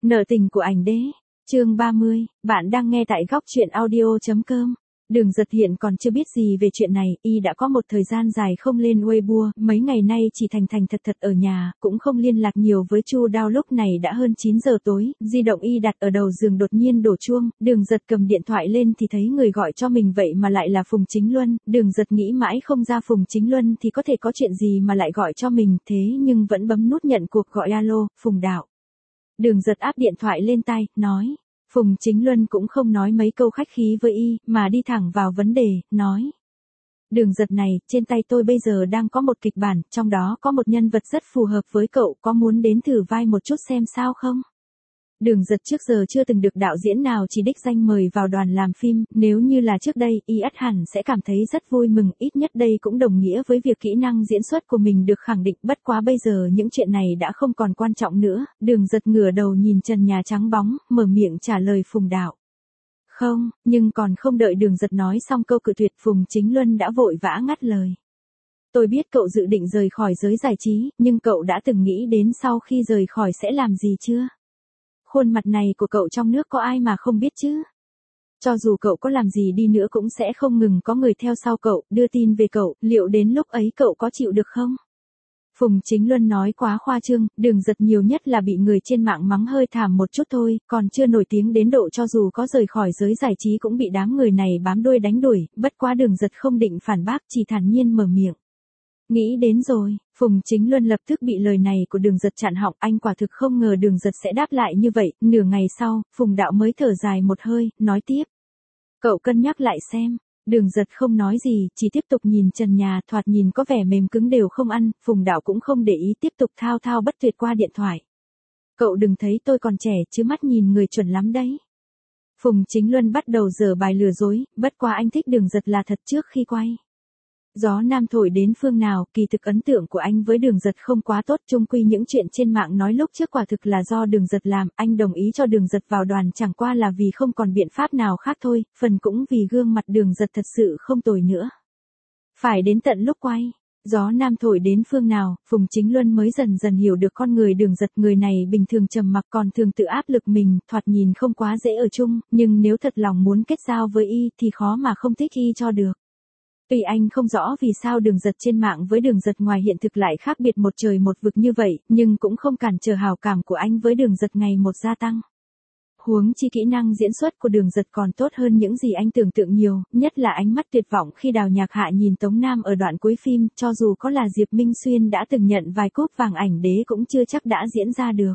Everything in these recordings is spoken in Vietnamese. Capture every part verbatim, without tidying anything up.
Nợ tình của ảnh đế. Chương ba mươi, bạn đang nghe tại góc truyện audio chấm com. Đường Giật hiện còn chưa biết gì về chuyện này, y đã có một thời gian dài không lên Weibo, mấy ngày nay chỉ thành thành thật thật ở nhà, cũng không liên lạc nhiều với Chu Đao. Lúc này đã hơn chín giờ tối, di động y đặt ở đầu giường đột nhiên đổ chuông, Đường Giật cầm điện thoại lên thì thấy người gọi cho mình vậy mà lại là Phùng Chính Luân. Đường Giật nghĩ mãi không ra Phùng Chính Luân thì có thể có chuyện gì mà lại gọi cho mình, thế nhưng vẫn bấm nút nhận cuộc gọi. Alo, Phùng Đạo. Đường Giật áp điện thoại lên tai, nói. Phùng Chính Luân cũng không nói mấy câu khách khí với y, mà đi thẳng vào vấn đề, nói. Đường Giật này, trên tay tôi bây giờ đang có một kịch bản, trong đó có một nhân vật rất phù hợp với cậu, có muốn đến thử vai một chút xem sao không? Đường Giật trước giờ chưa từng được đạo diễn nào chỉ đích danh mời vào đoàn làm phim, nếu như là trước đây, y ắt hẳn sẽ cảm thấy rất vui mừng, ít nhất đây cũng đồng nghĩa với việc kỹ năng diễn xuất của mình được khẳng định, bất quá bây giờ những chuyện này đã không còn quan trọng nữa. Đường Giật ngửa đầu nhìn trần nhà trắng bóng, mở miệng trả lời Phùng Đạo. Không, nhưng còn không đợi Đường Giật nói xong câu cự tuyệt, Phùng Chính Luân đã vội vã ngắt lời. Tôi biết cậu dự định rời khỏi giới giải trí, nhưng cậu đã từng nghĩ đến sau khi rời khỏi sẽ làm gì chưa? Khuôn mặt này của cậu trong nước có ai mà không biết chứ? Cho dù cậu có làm gì đi nữa cũng sẽ không ngừng có người theo sau cậu, đưa tin về cậu, liệu đến lúc ấy cậu có chịu được không? Phùng Chính Luân nói quá khoa trương, Đường Giật nhiều nhất là bị người trên mạng mắng hơi thảm một chút thôi, còn chưa nổi tiếng đến độ cho dù có rời khỏi giới giải trí cũng bị đám người này bám đuôi đánh đuổi, bất quá Đường Giật không định phản bác, chỉ thản nhiên mở miệng. Nghĩ đến rồi, Phùng Chính Luân lập tức bị lời này của Đường Giật chặn họng, anh quả thực không ngờ Đường Giật sẽ đáp lại như vậy. Nửa ngày sau, Phùng Đạo mới thở dài một hơi, nói tiếp. Cậu cân nhắc lại xem. Đường Giật không nói gì, chỉ tiếp tục nhìn trần nhà, thoạt nhìn có vẻ mềm cứng đều không ăn, Phùng Đạo cũng không để ý, tiếp tục thao thao bất tuyệt qua điện thoại. Cậu đừng thấy tôi còn trẻ chứ mắt nhìn người chuẩn lắm đấy. Phùng Chính Luân bắt đầu giở bài lừa dối, bất quá anh thích Đường Giật là thật trước khi quay. Gió Nam thổi đến phương nào, kỳ thực ấn tượng của anh với Đường Giật không quá tốt, chung quy những chuyện trên mạng nói lúc trước quả thực là do Đường Giật làm, anh đồng ý cho Đường Giật vào đoàn chẳng qua là vì không còn biện pháp nào khác thôi, phần cũng vì gương mặt Đường Giật thật sự không tồi nữa. Phải đến tận lúc quay, gió Nam thổi đến phương nào, Phùng Chính Luân mới dần dần hiểu được con người Đường Giật, người này bình thường trầm mặc còn thường tự áp lực mình, thoạt nhìn không quá dễ ở chung, nhưng nếu thật lòng muốn kết giao với y thì khó mà không thích y cho được. Tuy anh không rõ vì sao Đường Giật trên mạng với Đường Giật ngoài hiện thực lại khác biệt một trời một vực như vậy, nhưng cũng không cản trở hào cảm của anh với Đường Giật ngày một gia tăng. Huống chi kỹ năng diễn xuất của Đường Giật còn tốt hơn những gì anh tưởng tượng nhiều, nhất là ánh mắt tuyệt vọng khi Đào Nhạc Hạ nhìn Tống Nam ở đoạn cuối phim, cho dù có là Diệp Minh Xuyên đã từng nhận vài cúp vàng ảnh đế cũng chưa chắc đã diễn ra được.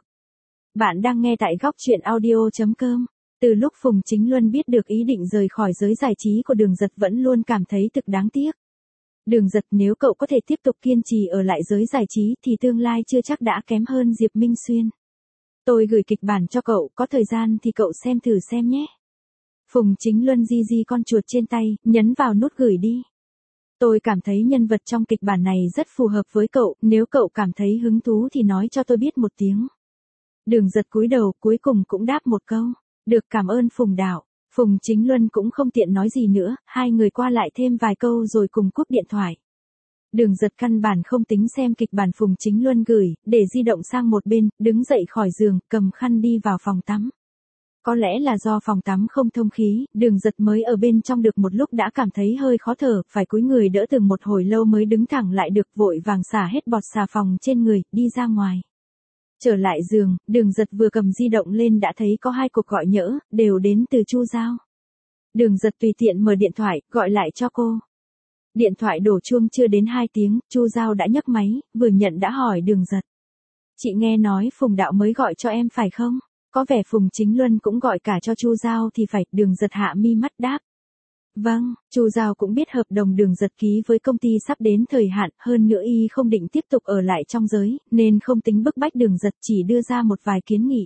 Bạn đang nghe tại góc truyện audio chấm com. Từ lúc Phùng Chính Luân biết được ý định rời khỏi giới giải trí của Đường Giật vẫn luôn cảm thấy thực đáng tiếc. Đường Giật, nếu cậu có thể tiếp tục kiên trì ở lại giới giải trí thì tương lai chưa chắc đã kém hơn Diệp Minh Xuyên. Tôi gửi kịch bản cho cậu, có thời gian thì cậu xem thử xem nhé. Phùng Chính Luân di di con chuột trên tay, nhấn vào nút gửi đi. Tôi cảm thấy nhân vật trong kịch bản này rất phù hợp với cậu, nếu cậu cảm thấy hứng thú thì nói cho tôi biết một tiếng. Đường Giật cúi đầu, cuối cùng cũng đáp một câu. Được, cảm ơn Phùng Đạo. Phùng Chính Luân cũng không tiện nói gì nữa, hai người qua lại thêm vài câu rồi cùng cúp điện thoại. Đường Giật căn bản không tính xem kịch bản Phùng Chính Luân gửi, để di động sang một bên, đứng dậy khỏi giường, cầm khăn đi vào phòng tắm. Có lẽ là do phòng tắm không thông khí, Đường Giật mới ở bên trong được một lúc đã cảm thấy hơi khó thở, phải cúi người đỡ từng một hồi lâu mới đứng thẳng lại được, vội vàng xả hết bọt xà phòng trên người, đi ra ngoài. Trở lại giường, Đường Giật vừa cầm di động lên đã thấy có hai cuộc gọi nhỡ, đều đến từ Chu Giao. Đường Giật tùy tiện mở điện thoại, gọi lại cho cô. Điện thoại đổ chuông chưa đến hai tiếng, Chu Giao đã nhấc máy, vừa nhận đã hỏi Đường Giật. Chị nghe nói Phùng Đạo mới gọi cho em phải không? Có vẻ Phùng Chính Luân cũng gọi cả cho Chu Giao thì phải, Đường Giật hạ mi mắt đáp. Vâng, Chu Giao cũng biết hợp đồng Đường Giật ký với công ty sắp đến thời hạn, hơn nữa y không định tiếp tục ở lại trong giới, nên không tính bức bách Đường Giật, chỉ đưa ra một vài kiến nghị.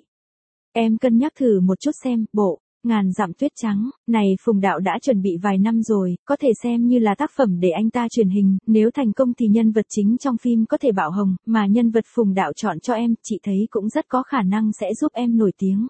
Em cân nhắc thử một chút xem, bộ, ngàn dặm tuyết trắng, này Phùng Đạo đã chuẩn bị vài năm rồi, có thể xem như là tác phẩm để anh ta truyền hình, nếu thành công thì nhân vật chính trong phim có thể bạo hồng, mà nhân vật Phùng Đạo chọn cho em, chị thấy cũng rất có khả năng sẽ giúp em nổi tiếng.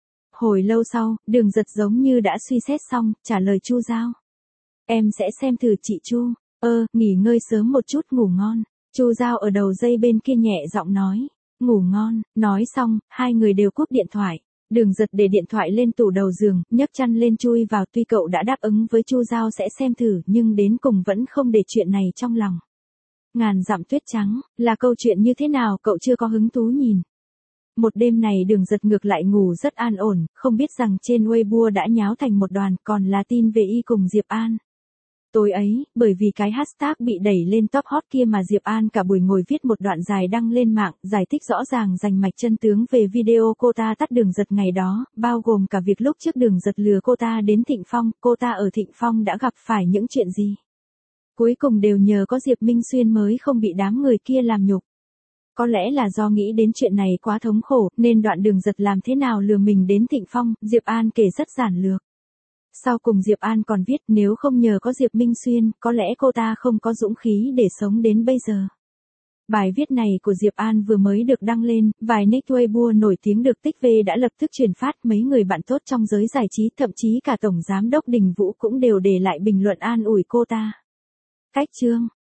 Hồi lâu sau, Đường Giật giống như đã suy xét xong, trả lời Chu Giao. Em sẽ xem thử chị Chu. Ơ, nghỉ ngơi sớm một chút, ngủ ngon. Chu Giao ở đầu dây bên kia nhẹ giọng nói. Ngủ ngon, nói xong, hai người đều cúp điện thoại. Đường Giật để điện thoại lên tủ đầu giường, nhấc chăn lên chui vào, tuy cậu đã đáp ứng với Chu Giao sẽ xem thử nhưng đến cùng vẫn không để chuyện này trong lòng. Ngàn dặm tuyết trắng, là câu chuyện như thế nào cậu chưa có hứng thú nhìn. Một đêm này Đường Giật ngược lại ngủ rất an ổn, không biết rằng trên Weibo đã nháo thành một đoàn, còn là tin về y cùng Diệp An. Tối ấy, bởi vì cái hashtag bị đẩy lên top hot kia mà Diệp An cả buổi ngồi viết một đoạn dài đăng lên mạng, giải thích rõ ràng rành mạch chân tướng về video cô ta tắt Đường Giật ngày đó, bao gồm cả việc lúc trước Đường Giật lừa cô ta đến Thịnh Phong, cô ta ở Thịnh Phong đã gặp phải những chuyện gì. Cuối cùng đều nhờ có Diệp Minh Xuyên mới không bị đám người kia làm nhục. Có lẽ là do nghĩ đến chuyện này quá thống khổ, nên đoạn Đường Giật làm thế nào lừa mình đến Thịnh Phong, Diệp An kể rất giản lược. Sau cùng Diệp An còn viết nếu không nhờ có Diệp Minh Xuyên, có lẽ cô ta không có dũng khí để sống đến bây giờ. Bài viết này của Diệp An vừa mới được đăng lên, vài nick Weibo nổi tiếng được tích về đã lập tức truyền phát, mấy người bạn tốt trong giới giải trí, thậm chí cả Tổng Giám đốc Đình Vũ cũng đều để lại bình luận an ủi cô ta. Cách chương